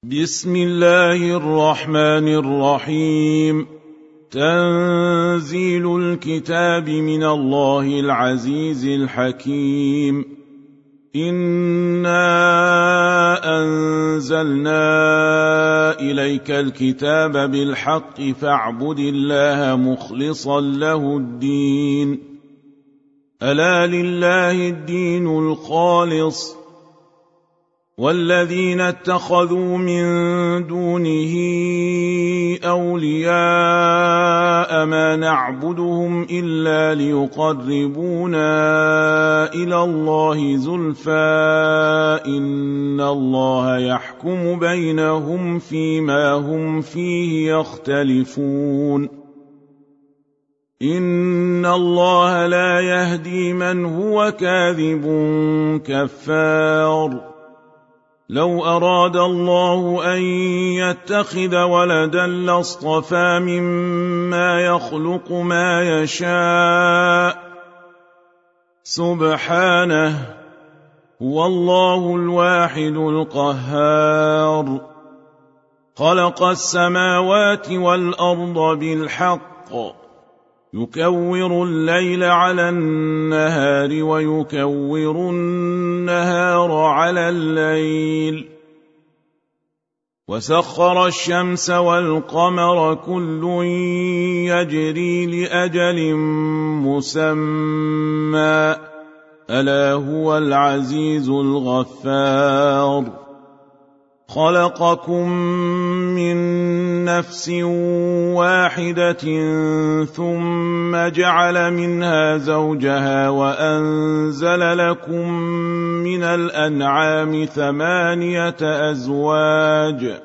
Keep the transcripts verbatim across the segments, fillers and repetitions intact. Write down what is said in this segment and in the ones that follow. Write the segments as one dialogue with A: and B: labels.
A: بسم الله الرحمن الرحيم. تنزيل الكتاب من الله العزيز الحكيم. إنا أنزلنا إليك الكتاب بالحق فاعبد الله مخلصا له الدين. ألا لله الدين الخالص، والذين اتخذوا من دونه أولياء ما نعبدهم إلا ليقربونا إلى الله زلفى إن الله يحكم بينهم فيما هم فيه يختلفون. إن الله لا يهدي من هو كاذب كفار. لو أراد الله أن يتخذ ولدا لاصطفى مما يخلق ما يشاء، سبحانه، هو الله الواحد القهار. خلق السماوات والأرض بالحق، يكور الليل على النهار ويكور النهار على الليل، وسخر الشمس والقمر كل يجري لأجل مسمى، ألا هو العزيز الغفار. خلقكم من نفس واحدة ثم جعل منها زوجها وأنزل لكم من الأنعام ثمانية أزواج،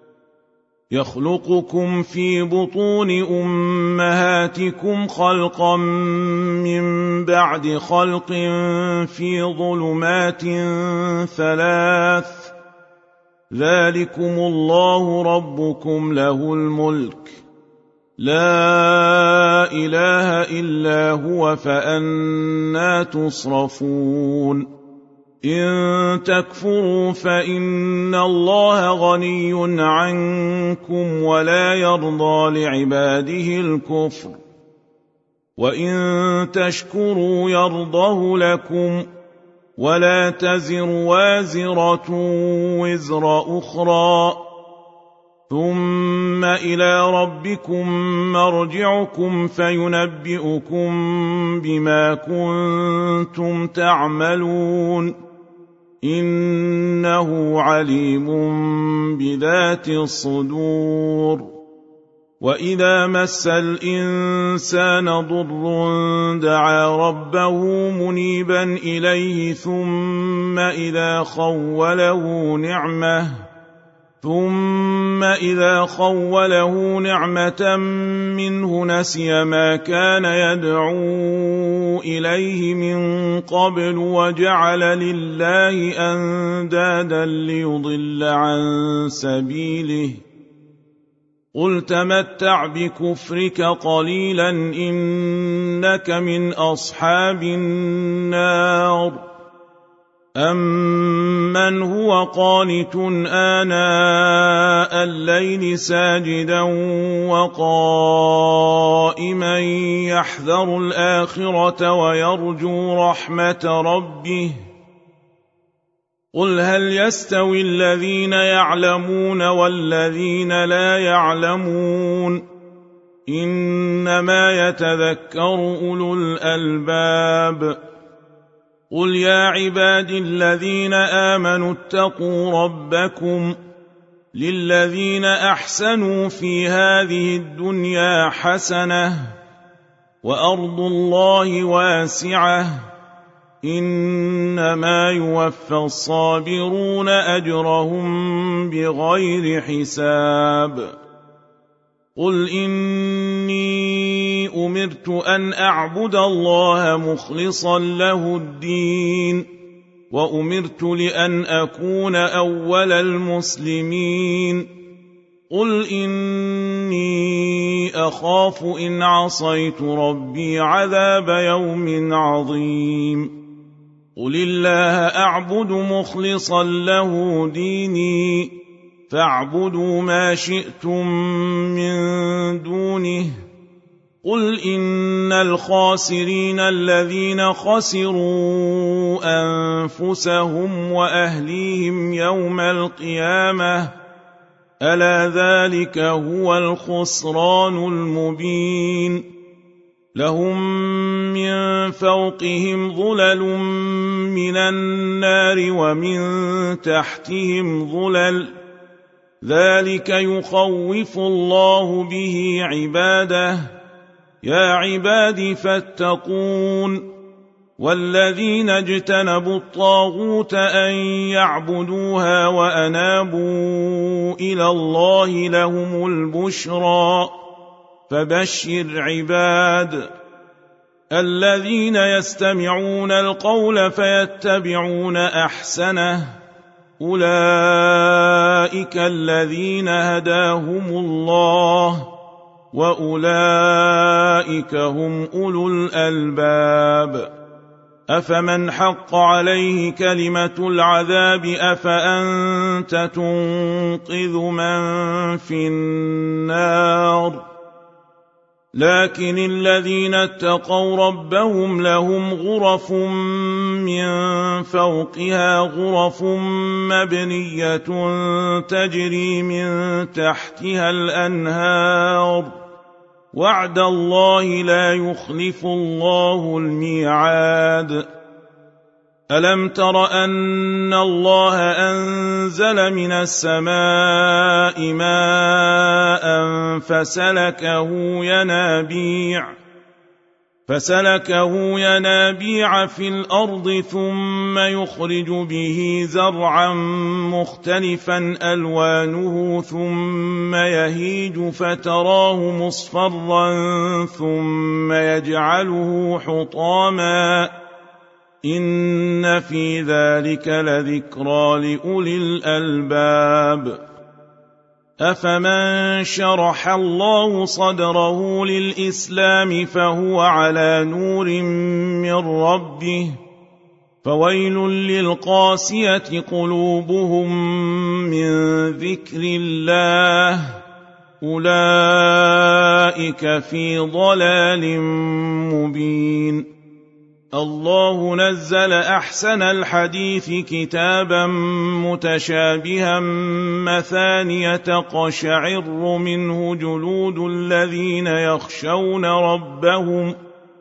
A: يخلقكم في بطون أمهاتكم خلقا من بعد خلق في ظلمات ثلاث، ذلكم الله ربكم له الملك، لا إله إلا هو، فأنى تصرفون. إن تكفروا فإن الله غني عنكم ولا يرضى لعباده الكفر، وإن تشكروا يرضه لكم، ولا تزر وازرة وزر أخرى، ثم إلى ربكم مرجعكم فينبئكم بما كنتم تعملون، إنه عليم بذات الصدور. وإذا مس الإنسان ضر دعا ربه منيبا إليه ثم إذا خوله نعمة ثم إذا خوله نعمة منه نسي ما كان يدعو إليه من قبل وجعل لله أندادا ليضل عن سبيله. قل تمتع بكفرك قليلا إنك من أصحاب النار. أمن هو قانت آناء الليل ساجدا وقائما يحذر الآخرة ويرجو رحمة ربه، قل هل يستوي الذين يعلمون والذين لا يعلمون، إنما يتذكر أولو الألباب. قل يا عباد الذين آمنوا اتقوا ربكم، للذين أحسنوا في هذه الدنيا حسنة، وأرض الله واسعة، إنما يوفى الصابرون أجرهم بغير حساب. قل إني أمرت أن أعبد الله مخلصا له الدين، وأمرت لأن أكون أول المسلمين. قل إني أخاف إن عصيت ربي عذاب يوم عظيم. قل الله أعبد مخلصا له ديني، فاعبدوا ما شئتم من دونه. قل إن الخاسرين الذين خسروا أنفسهم وأهليهم يوم القيامة ألا ذلك هو الخسران المبين. لهم من فوقهم ظلل من النار ومن تحتهم ظلل ذلك يخوف الله به عباده يا عباد فاتقون. والذين اجتنبوا الطاغوت أن يعبدوها وأنابوا إلى الله لهم البشرى فبشر عباد الذين يستمعون القول فيتبعون أحسنه أولئك الذين هداهم الله وأولئك هم أولو الألباب. أفمن حق عليه كلمة العذاب أفأنت تنقذ من في النار. لكن الذين اتقوا ربهم لهم غرف من فوقها غرف مبنية تجري من تحتها الأنهار وعد الله لا يخلف الله الميعاد. ألم تر أن الله أنزل من السماء ماء فسلكه ينابيع فسلكه ينابيع في الأرض ثم يخرج به زرعا مختلفا ألوانه ثم يهيج فتراه مصفرا ثم يجعله حطاما إن في ذلك لذكرى لأولي الألباب. أفمن شرح الله صدره للإسلام فهو على نور من ربه فويل للقاسية قلوبهم من ذكر الله أولئك في ضلال مبين. الله نزل أحسن الحديث كتابا متشابها مثانية تقشعر منه جلود الذين يخشون ربهم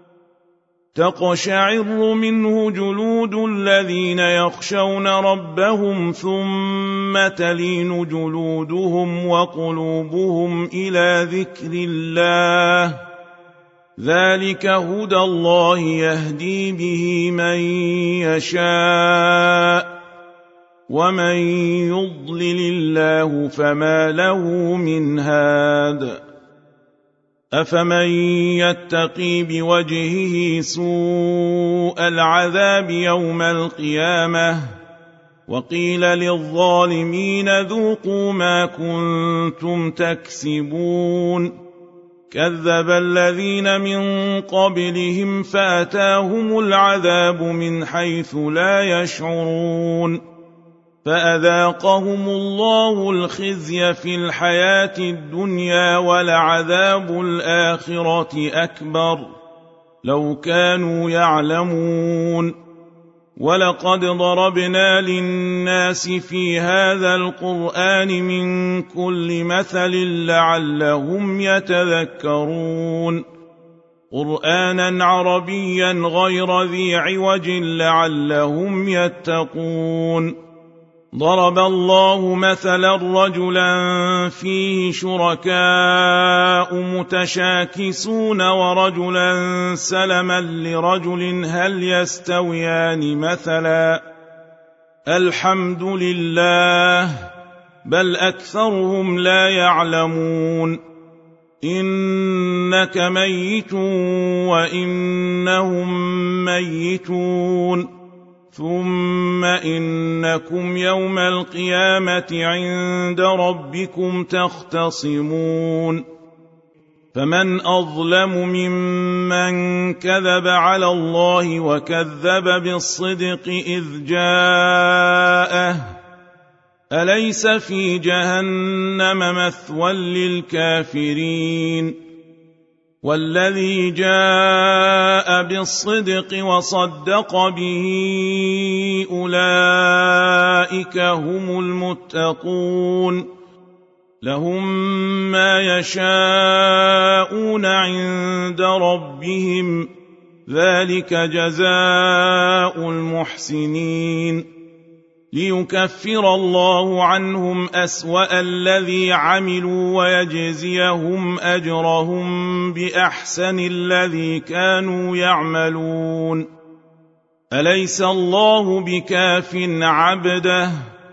A: تقشعر منه جلود الذين يخشون ربهم ثم تلين جلودهم وقلوبهم إلى ذكر الله ذلك هدى الله يهدي به من يشاء ومن يضلل الله فما له من هاد. أفمن يتقي بوجهه سوء العذاب يوم القيامة وقيل للظالمين ذوقوا ما كنتم تكسبون. كذب الذين من قبلهم فأتاهم العذاب من حيث لا يشعرون فأذاقهم الله الخزي في الحياة الدنيا ولعذاب الآخرة أكبر لو كانوا يعلمون. ولقد ضربنا للناس في هذا القرآن من كل مثل لعلهم يتذكرون قرآنا عربيا غير ذي عوج لعلهم يتقون. ضرب الله مثلا رجلا فيه شركاء متشاكسون ورجلا سلما لرجل هل يستويان مثلا الحمد لله بل أكثرهم لا يعلمون. إنك ميت وإنهم ميتون ثم إنكم يوم القيامة عند ربكم تختصمون. فمن أظلم ممن كذب على الله وكذب بالصدق إذ جاءه أليس في جهنم مثوى للكافرين والذي جاء بالصدق وصدق به أولئك هم المتقون لهم ما يشاءون عند ربهم ذلك جزاء المحسنين ليكفر الله عنهم أسوأ الذي عملوا ويجزيهم أجرهم بأحسن الذي كانوا يعملون أليس الله بكاف عبده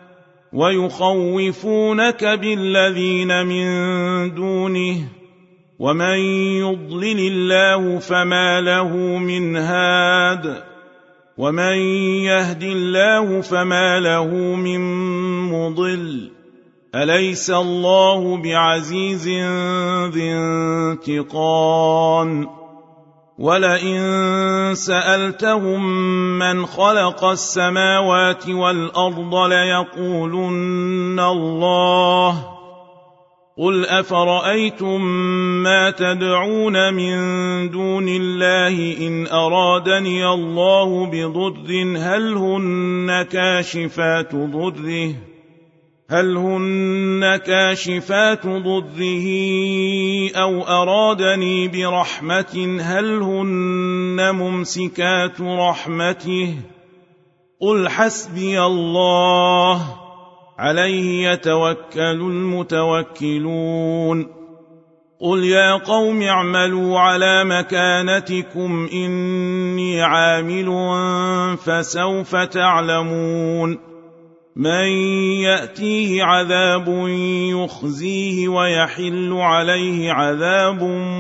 A: ويخوفونك بالذين من دونه ومن يضلل الله فما له من هاد ومن يهد الله فما له من مضل أليس الله بعزيز ذي انتقام ولئن سألتهم من خلق السماوات والأرض ليقولن الله قل أفرأيتم ما تدعون من دون الله إن أرادني الله بضر هل هن كاشفات ضره هل هن كاشفات ضره أو أرادني برحمة هل هن ممسكات رحمته قل حسبي الله عليه يتوكل المتوكلون قل يا قوم اعملوا على مكانتكم إني عامل فسوف تعلمون من يأتيه عذاب يخزيه ويحل عليه عذاب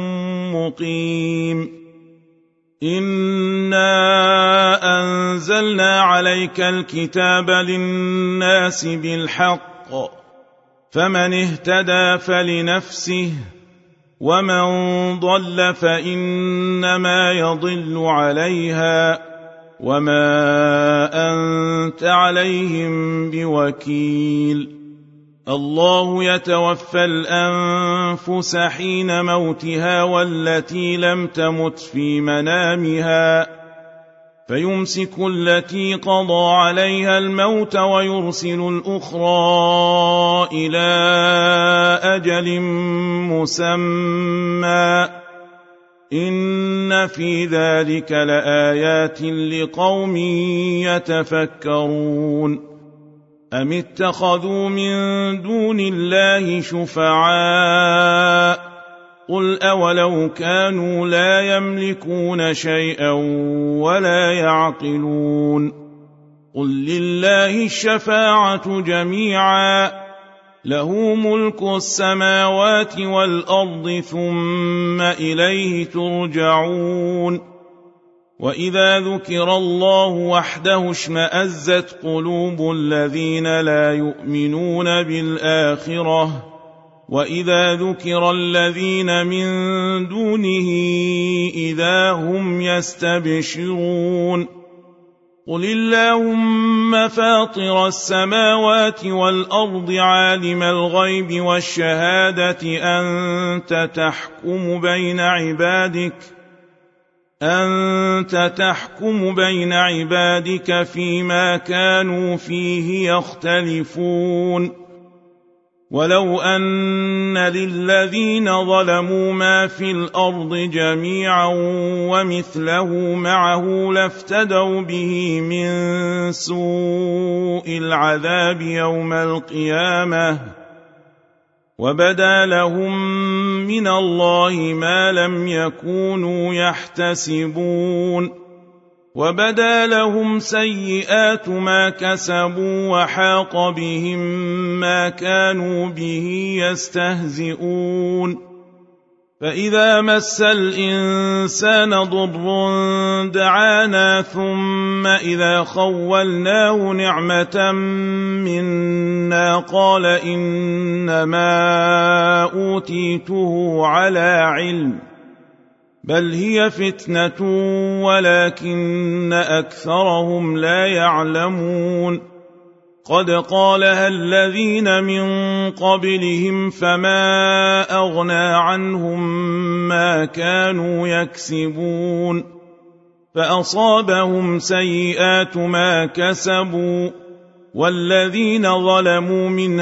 A: مقيم إنا أنزلنا عليك الكتاب للناس بالحق فمن اهتدى فلنفسه ومن ضل فإنما يضل عليها وما أنت عليهم بوكيل الله يتوفى الأنفس حين موتها والتي لم تمت في منامها فيمسك التي قضى عليها الموت ويرسل الأخرى إلى أجل مسمى إن في ذلك لآيات لقوم يتفكرون أم اتخذوا من دون الله شفعاء قل أولو كانوا لا يملكون شيئا ولا يعقلون قل لله الشفاعة جميعا له ملك السماوات والأرض ثم إليه ترجعون وإذا ذكر الله وحده اشمأزت قلوب الذين لا يؤمنون بالآخرة وإذا ذكر الذين من دونه إذا هم يستبشرون قل اللهم فاطر السماوات والأرض عالم الغيب والشهادة أنت تحكم بين عبادك أنت تحكم بين عبادك فيما كانوا فيه يختلفون ولو أن للذين ظلموا ما في الأرض جميعا ومثله معه لافتدوا به من سوء العذاب يوم القيامة وبدا لهم من الله ما لم يكونوا يحتسبون وبدا لهم سيئات ما كسبوا وحاق بهم ما كانوا به يستهزئون فإذا مس الإنسان ضر دعانا ثم إذا خولناه نعمة منا قال إنما أوتيته على علم بل هي فتنة ولكن أكثرهم لا يعلمون قد قالها الذين من قبلهم فما أغنى عنهم ما كانوا يكسبون فأصابهم سيئات ما كسبوا والذين ظلموا من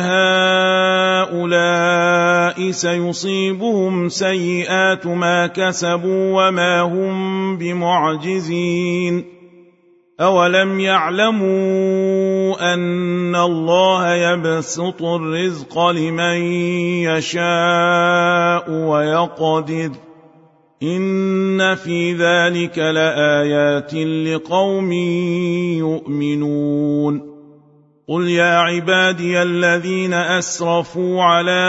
A: هؤلاء سيصيبهم سيئات ما كسبوا وما هم بمعجزين أولم يعلموا أن الله يبسط الرزق لمن يشاء ويقدر إن في ذلك لآيات لقوم يؤمنون قل يا عبادي الذين أسرفوا على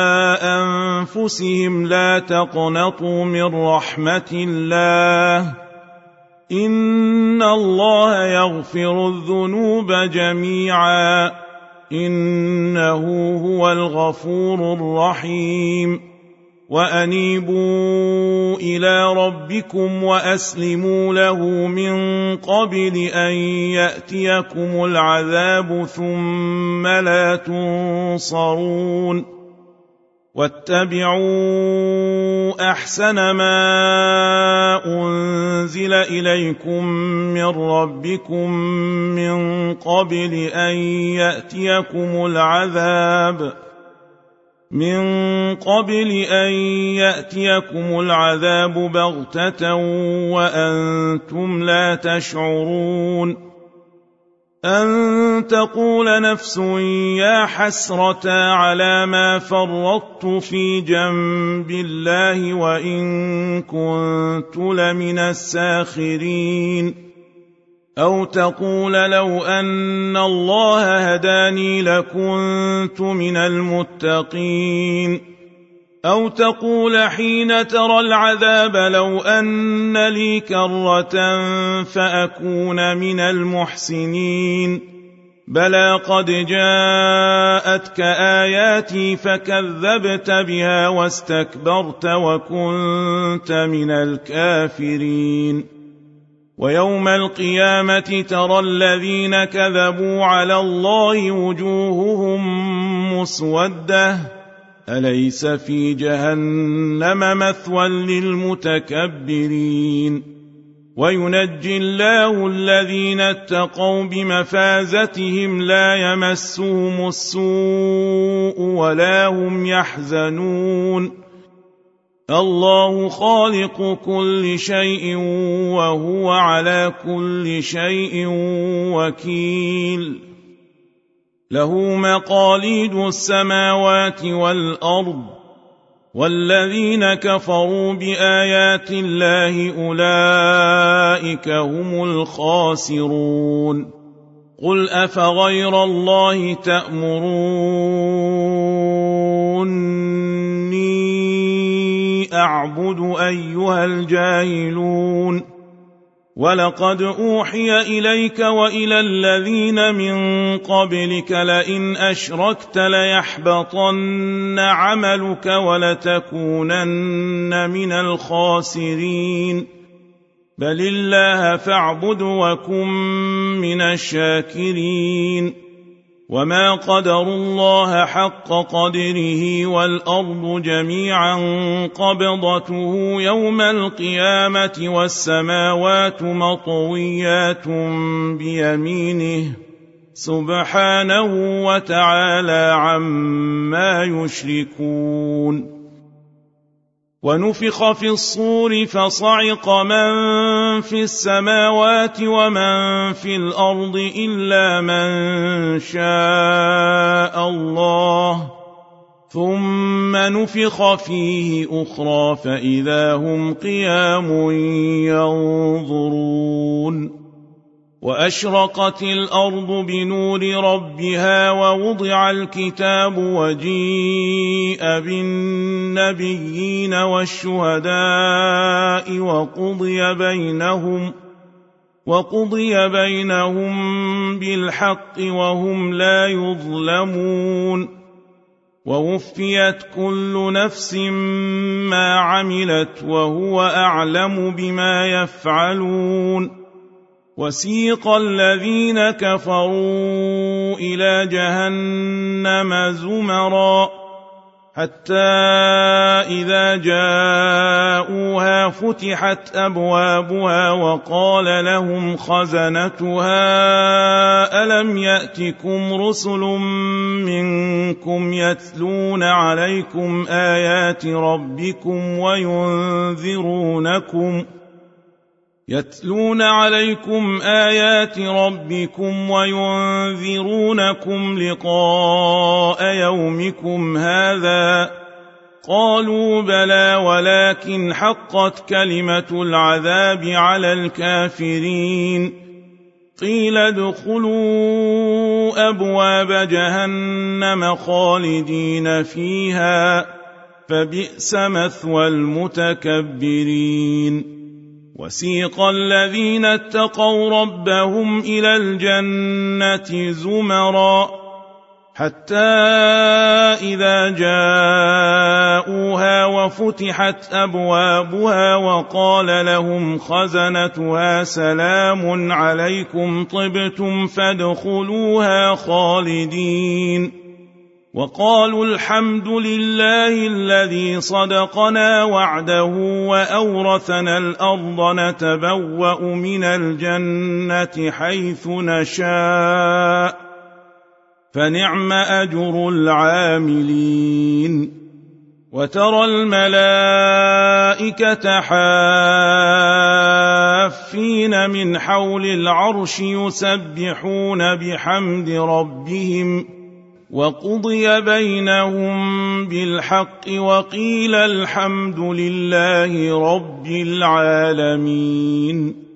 A: أنفسهم لا تقنطوا من رحمة الله إن الله يغفر الذنوب جميعا إنه هو الغفور الرحيم وأنيبوا إلى ربكم وأسلموا له من قبل أن يأتيكم العذاب ثم لا تنصرون واتبعوا أحسن ما أنزل إليكم من ربكم من قبل أن يأتيكم العذاب من قبل أن يأتيكم العذاب بغتة وأنتم لا تشعرون أن تقول نفس يا حسرة على ما فرطت في جنب الله وإن كنت لمن الساخرين أو تقول لو أن الله هداني لكنت من المتقين أو تقول حين ترى العذاب لو أن لي كرة فأكون من المحسنين بلى قد جاءتك آياتي فكذبت بها واستكبرت وكنت من الكافرين ويوم القيامة ترى الذين كذبوا على الله وجوههم مسودة أليس في جهنم مثوى للمتكبرين وينجي الله الذين اتقوا بمفازتهم لا يمسهم السوء ولا هم يحزنون الله خالق كل شيء وهو على كل شيء وكيل له مقاليد السماوات والأرض والذين كفروا بآيات الله أولئك هم الخاسرون قل أفغير الله تأمروني أعبد أيها الجاهلون ولقد أوحي إليك وإلى الذين من قبلك لئن أشركت ليحبطن عملك ولتكونن من الخاسرين بل الله فاعبد وكن من الشاكرين وما قدروا الله حق قدره والأرض جميعا قبضته يوم القيامة والسماوات مطويات بيمينه سبحانه وتعالى عما يشركون ونفخ في الصور فصعق من في السماوات ومن في الأرض إلا من شاء الله ثم نفخ فيه أخرى فإذا هم قيام ينظرون وأشرقت الأرض بنور ربها ووضع الكتاب وجيء بالنبيين والشهداء وقضي بينهم وقضي بينهم بالحق وهم لا يظلمون ووفيت كل نفس ما عملت وهو أعلم بما يفعلون وسيق الذين كفروا إلى جهنم زمرا حتى إذا جاءوها فتحت أبوابها وقال لهم خزنتها ألم يأتكم رسل منكم يتلون عليكم آيات ربكم وينذرونكم يتلون عليكم آيات ربكم وينذرونكم لقاء يومكم هذا قالوا بلى ولكن حقت كلمة العذاب على الكافرين قيل ادخلوا أبواب جهنم خالدين فيها فبئس مثوى المتكبرين وسيق الذين اتقوا ربهم إلى الجنة زمرا حتى إذا جاءوها وفتحت أبوابها وقال لهم خزنتها سلام عليكم طبتم فادخلوها خالدين وقالوا الحمد لله الذي صدقنا وعده وأورثنا الأرض نتبوأ من الجنة حيث نشاء فنعم أجر العاملين وترى الملائكة حافين من حول العرش يسبحون بحمد ربهم وقضي بينهم بالحق وقيل الحمد لله رب العالمين.